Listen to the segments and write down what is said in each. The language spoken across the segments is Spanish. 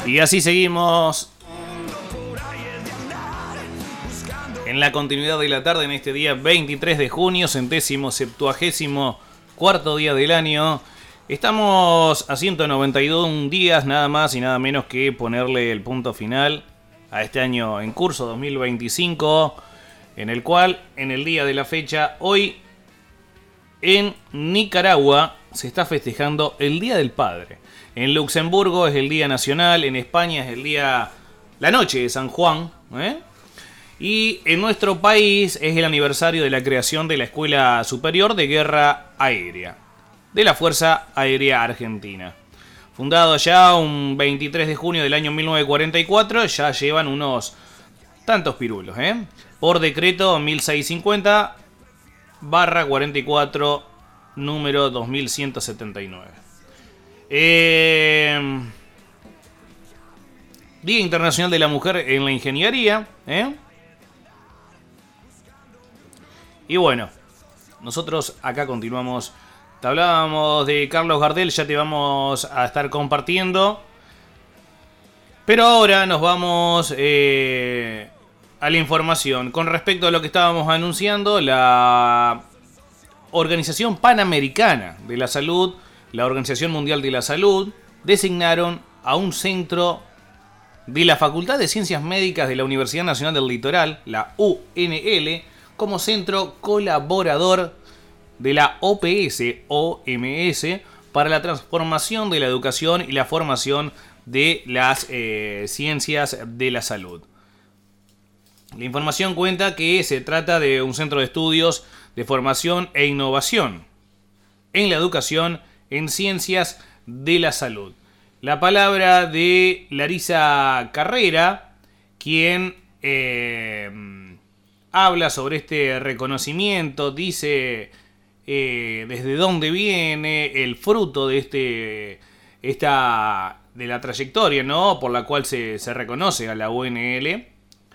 Y así seguimos en la continuidad de la tarde en este día 23 de junio, 174º día del año. Estamos a 191 días, nada más y nada menos que ponerle el punto final a este año en curso 2025, en el cual, en el día de la fecha, hoy en Nicaragua se está festejando el Día del Padre. En Luxemburgo es el Día Nacional, en España es el día, la noche de San Juan, y en nuestro país es el aniversario de la creación de la Escuela Superior de Guerra Aérea de la Fuerza Aérea Argentina. Fundado ya un 23 de junio del año 1944, ya llevan unos tantos pirulos, por decreto 1650/44, número 2179. Día Internacional de la Mujer en la Ingeniería, Y bueno, nosotros acá continuamos. Te hablábamos de Carlos Gardel, ya te vamos a estar compartiendo. Pero ahora nos vamos a la información. Con respecto a lo que estábamos anunciando, la Organización Panamericana de la Salud, la Organización Mundial de la Salud, designaron a un centro de la Facultad de Ciencias Médicas de la Universidad Nacional del Litoral, la UNL, como centro colaborador de la OPS para la transformación de la educación y la formación de las ciencias de la salud. La información cuenta que se trata de un centro de estudios de formación e innovación en la educación en ciencias de la salud. La palabra de Larisa Carrera, quien habla sobre este reconocimiento, dice desde dónde viene el fruto de de la trayectoria, ¿no?, por la cual se reconoce a la UNL.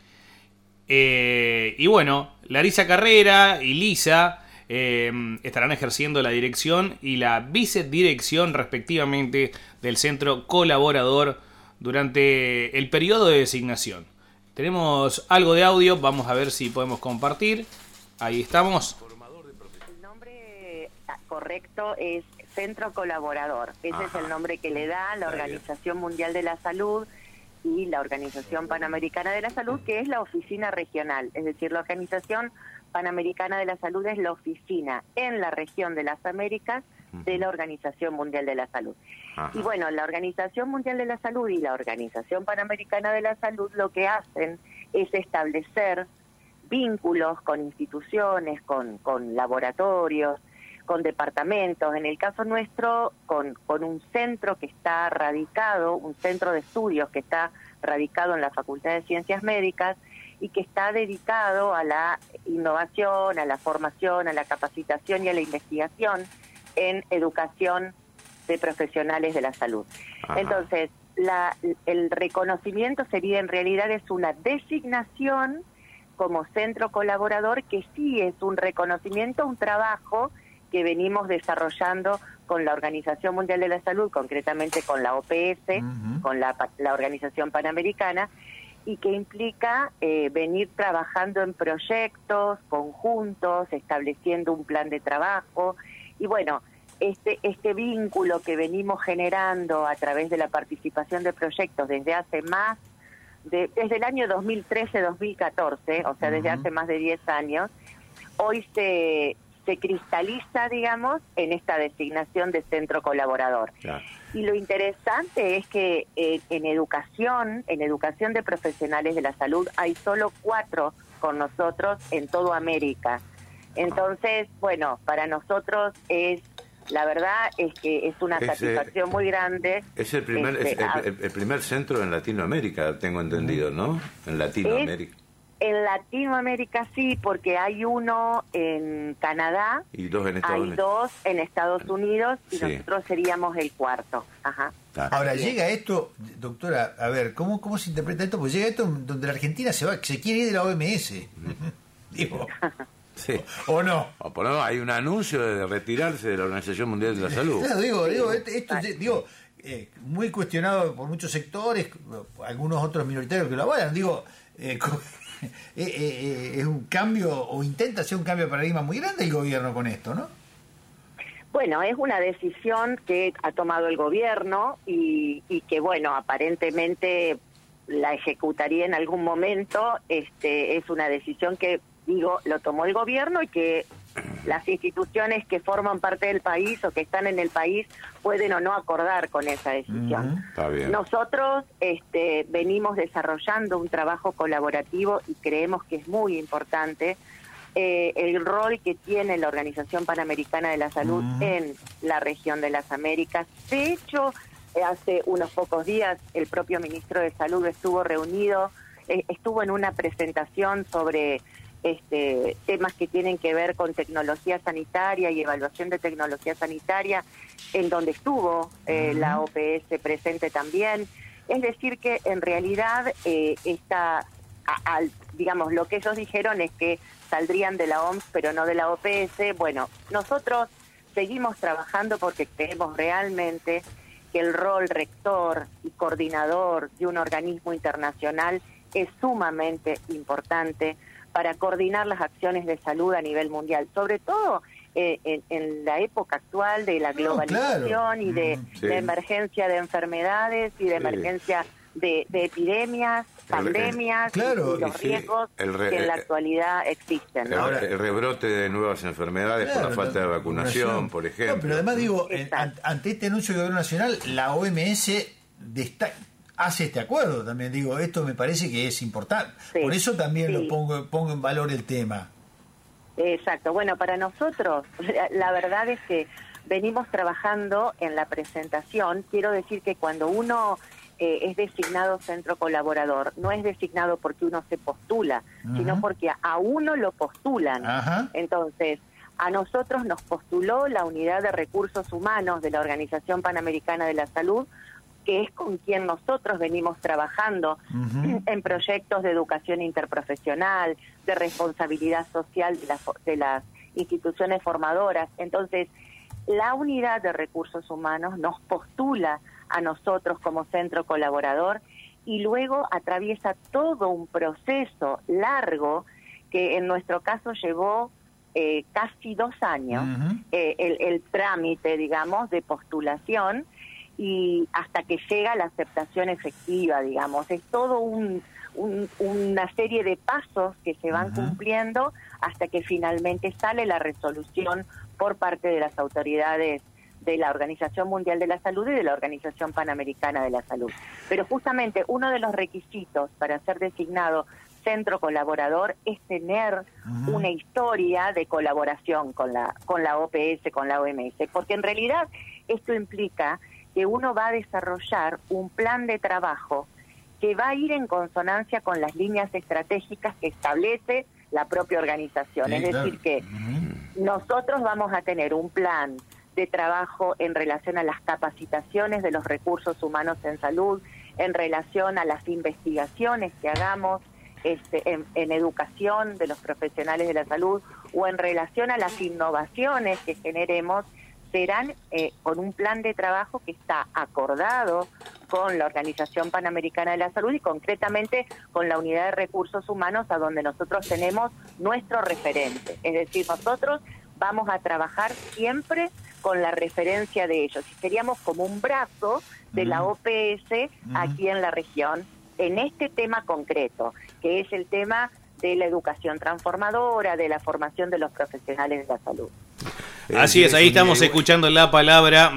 Y bueno, Larisa Carrera y Lisa estarán ejerciendo la dirección y la vicedirección respectivamente del centro colaborador durante el periodo de designación. Tenemos algo de audio, vamos a ver si podemos compartir. Ahí estamos. El nombre correcto es Centro Colaborador. Ese es el nombre que le da la Organización Mundial de la Salud y la Organización Panamericana de la Salud, que es la oficina regional. Es decir, la Organización Panamericana de la Salud es la oficina en la región de las Américas de la Organización Mundial de la Salud. Ajá. Y bueno, la Organización Mundial de la Salud y la Organización Panamericana de la Salud lo que hacen es establecer vínculos con instituciones, con laboratorios, con departamentos, en el caso nuestro, con un centro que está radicado, un centro de estudios que está radicado en la Facultad de Ciencias Médicas y que está dedicado a la innovación, a la formación, a la capacitación y a la investigación en educación de profesionales de la salud. Ajá. Entonces, el reconocimiento sería en realidad es una designación como centro colaborador, que sí es un reconocimiento, un trabajo que venimos desarrollando con la Organización Mundial de la Salud, concretamente con la OPS, con la Organización Panamericana, y que implica venir trabajando en proyectos conjuntos, estableciendo un plan de trabajo, y bueno, este vínculo que venimos generando a través de la participación de proyectos desde hace desde el año 2013-2014, o sea, desde hace más de 10 años, hoy se cristaliza, digamos, en esta designación de centro colaborador. Claro. Y lo interesante es que en educación de profesionales de la salud, hay solo 4 con nosotros en toda América. Entonces, bueno, para nosotros la verdad es que es una satisfacción muy grande. Es el primer centro en Latinoamérica, tengo entendido, ¿no? En Latinoamérica. En Latinoamérica sí, porque hay uno en Canadá, y dos en Estados Unidos, y sí, nosotros seríamos el 4. Ajá. Ahora, llega esto, doctora, a ver, ¿cómo se interpreta esto? Pues llega esto donde la Argentina se quiere ir de la OMS. Digo, sí. ¿O no? O por lo menos hay un anuncio de retirarse de la Organización Mundial de la Salud. Claro, digo, muy cuestionado por muchos sectores, algunos otros minoritarios que lo avalan. Digo, es un cambio, o intenta hacer un cambio de paradigma muy grande el gobierno con esto, ¿no? Bueno, es una decisión que ha tomado el gobierno y que, bueno, aparentemente la ejecutaría en algún momento. Es una decisión que, digo, lo tomó el gobierno y que las instituciones que forman parte del país o que están en el país pueden o no acordar con esa decisión. Está bien. Nosotros venimos desarrollando un trabajo colaborativo y creemos que es muy importante el rol que tiene la Organización Panamericana de la Salud en la región de las Américas. De hecho, hace unos pocos días el propio ministro de Salud estuvo reunido, estuvo en una presentación sobre temas que tienen que ver con tecnología sanitaria y evaluación de tecnología sanitaria, en donde estuvo la OPS presente también. Es decir, que en realidad digamos, lo que ellos dijeron es que saldrían de la OMS pero no de la OPS. Bueno, nosotros seguimos trabajando porque creemos realmente que el rol rector y coordinador de un organismo internacional es sumamente importante para coordinar las acciones de salud a nivel mundial, sobre todo en la época actual de la globalización y de emergencia de enfermedades y de emergencia de epidemias, pandemias, y los riesgos que en la actualidad existen, ¿no? El rebrote de nuevas enfermedades por la falta de vacunación, por ejemplo. No, pero además digo, ante este anuncio del gobierno nacional, la OMS hace este acuerdo también. Digo, esto me parece que es importante. Sí, por eso también lo pongo en valor el tema. Exacto. Bueno, para nosotros, la verdad es que venimos trabajando en la presentación. Quiero decir que cuando uno es designado centro colaborador, no es designado porque uno se postula, sino porque a uno lo postulan. Entonces, a nosotros nos postuló la Unidad de Recursos Humanos de la Organización Panamericana de la Salud, que es con quien nosotros venimos trabajando en proyectos de educación interprofesional, de responsabilidad social de las instituciones formadoras. Entonces, la Unidad de Recursos Humanos nos postula a nosotros como centro colaborador y luego atraviesa todo un proceso largo que en nuestro caso llevó casi 2 años, el trámite, digamos, de postulación, y hasta que llega la aceptación efectiva, digamos. Es todo una serie de pasos que se van cumpliendo hasta que finalmente sale la resolución por parte de las autoridades de la Organización Mundial de la Salud y de la Organización Panamericana de la Salud. Pero justamente uno de los requisitos para ser designado centro colaborador es tener una historia de colaboración con la OPS, con la OMS, porque en realidad esto implica que uno va a desarrollar un plan de trabajo que va a ir en consonancia con las líneas estratégicas que establece la propia organización. Sí, es decir, que nosotros vamos a tener un plan de trabajo en relación a las capacitaciones de los recursos humanos en salud, en relación a las investigaciones que hagamos en educación de los profesionales de la salud, o en relación a las innovaciones que generemos, serán con un plan de trabajo que está acordado con la Organización Panamericana de la Salud y concretamente con la Unidad de Recursos Humanos, a donde nosotros tenemos nuestro referente. Es decir, nosotros vamos a trabajar siempre con la referencia de ellos y seríamos como un brazo de la OPS aquí en la región en este tema concreto, que es el tema de la educación transformadora, de la formación de los profesionales de la salud. Así es, ahí estamos escuchando la palabra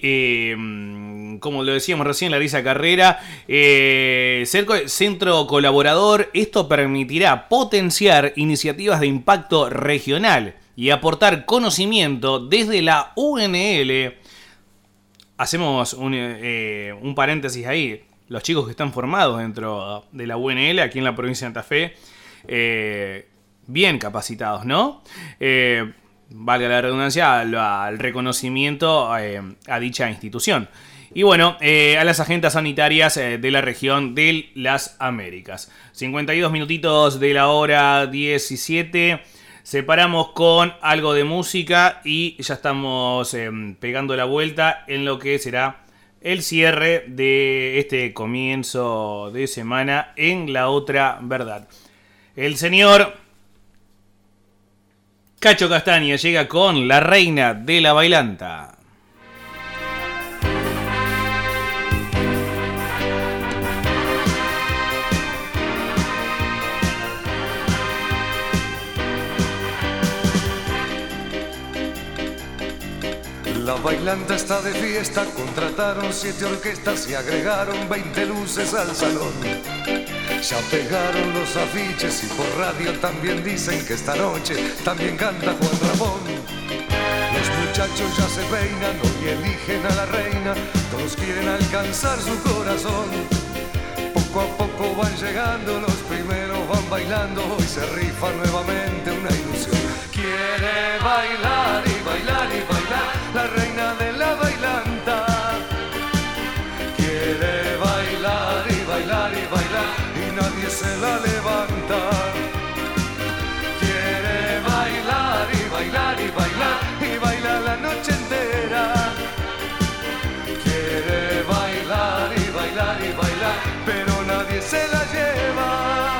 de, como lo decíamos recién, Larisa Carrera, centro colaborador. Esto permitirá potenciar iniciativas de impacto regional y aportar conocimiento desde la UNL. Hacemos un paréntesis ahí. Los chicos que están formados dentro de la UNL, aquí en la provincia de Santa Fe, bien capacitados, ¿no? Valga la redundancia, al reconocimiento a dicha institución. Y bueno, a las agencias sanitarias de la región de las Américas. 52 minutitos de la hora 17. Separamos con algo de música y ya estamos pegando la vuelta en lo que será el cierre de este comienzo de semana en La Otra Verdad. El señor Cacho Castaña llega con La Reina de la Bailanta. La bailanta está de fiesta, contrataron 7 orquestas y agregaron 20 luces al salón. Ya pegaron los afiches y por radio también dicen que esta noche también canta Juan Ramón. Los muchachos ya se peinan, hoy eligen a la reina, todos quieren alcanzar su corazón. Poco a poco van llegando, los primeros van bailando, hoy se rifa nuevamente una ilusión. Quiere bailar y bailar y bailar la reina de la bailanta. Quiere bailar y bailar y bailar y nadie se la levanta. Quiere bailar y bailar y bailar y bailar la noche entera. Quiere bailar y bailar y bailar, pero nadie se la lleva.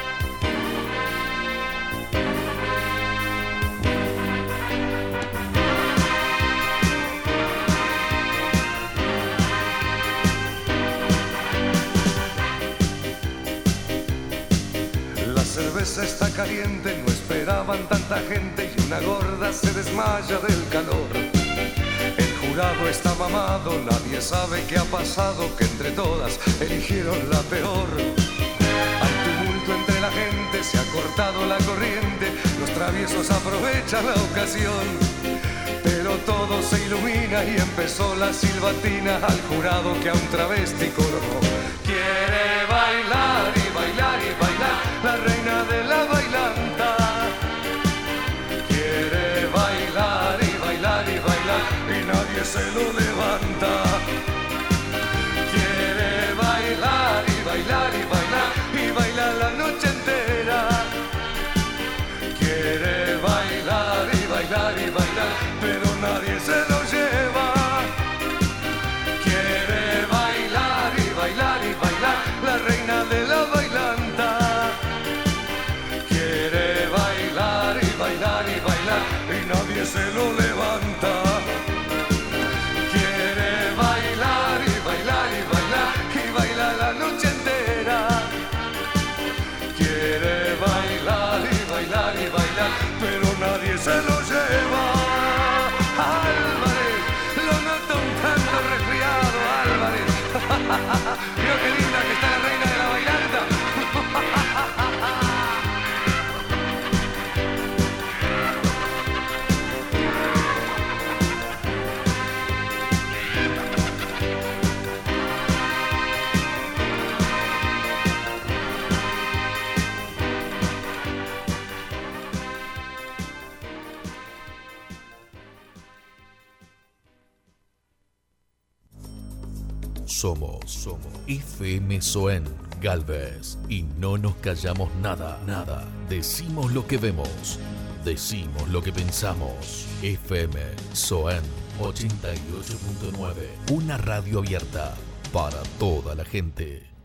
La cerveza está caliente, no esperaban tanta gente y una gorda se desmaya del calor. El jurado está mamado, nadie sabe qué ha pasado, que entre todas eligieron la peor. Hay tumulto entre la gente, se ha cortado la corriente, los traviesos aprovechan la ocasión. Pero todo se ilumina y empezó la silbatina al jurado que a un travesti coronó. Quiere bailar y bailar y bailar la reina de la bailanta. Quiere bailar y bailar y bailar y nadie se lo levanta. Quiere bailar y bailar y bailar y bailar la noche entera. Quiere bailar y bailar y bailar, pero nadie se lo lleva. Quiere bailar y bailar y bailar la reina de la bailanta. Quiere bailar y bailar y bailar y nadie se lo levanta. Quiere bailar y bailar y bailar y bailar la noche entera. Quiere bailar y bailar y bailar, pero nadie se lo lleva. Álvarez, lo noto un tanto resfriado, Álvarez. Mira qué linda que está la reina de la bailanta. Somos FM Soen Galvez y no nos callamos nada. Decimos lo que vemos, decimos lo que pensamos. FM Soen 88.9, una radio abierta para toda la gente.